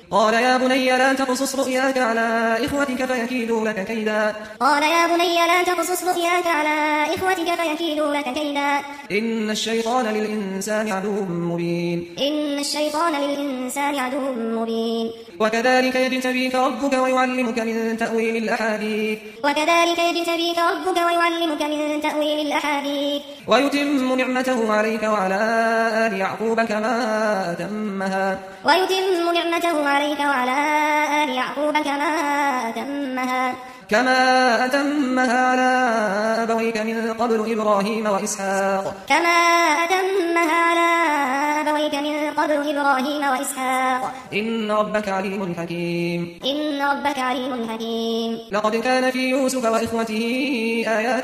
قال يا بني لا تقصص رؤياك على إخوتك فيكيدوا لك كيدا قال يا بني لا تقصص رؤياك على إخوتك فيكيدوا لك كيدا إن الشيطان للإنسان عدو مبين إن الشيطان للإنسان عدو مبين وكذلك يجتبيك ربك ويعلمك من تأويل الأحاديث ويتم نعمته عليك وعلى آل يعقوب كما أتمها على أبويك من قبل إبراهيم وإسحاق إن ربك عليم حكيم لقد كان في يوسف وإخوته آيات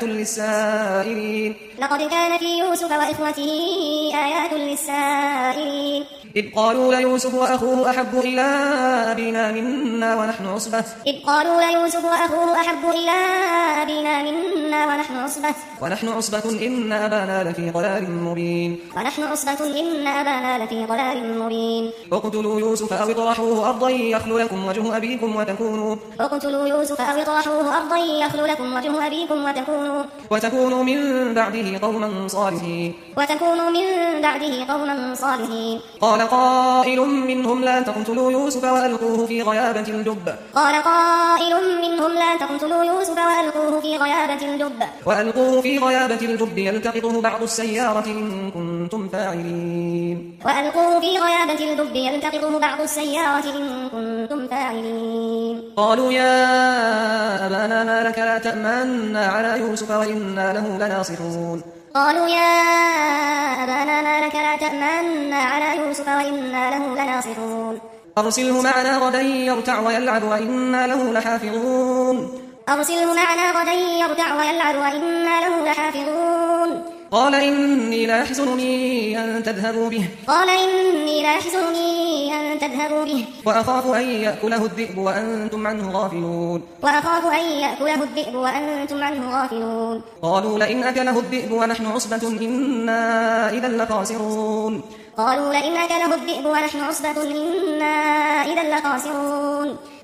للسائلين إذ قالوا ليوسف وأخوه أحب إلى أبينا منا ونحن عصبة إن أبانا لفي ضلال مبين اقتلوا يوسف أو اطرحوه أرضا يخل لكم وجه أبيكم وتكونوا من بعده قوما صالحين قال قائل منهم لا تقتلوا يوسف وألقوه في غيابة الجب يلتقطه بعض السيارة إن كنتم فاعلين قالوا يا أبانا ما لك لا تأمنا على يوسف وإنا له لناصحون أرسله معنا غدا يرتع ويلعب وإنا له لحافظون قال إني لا يحزنني أن تذهبوا به وأخاف أن يأكله الذئب وأنتم عنه غافلون قالوا لئن أكله الذئب ونحن عصبة إنا إذا لخاسرون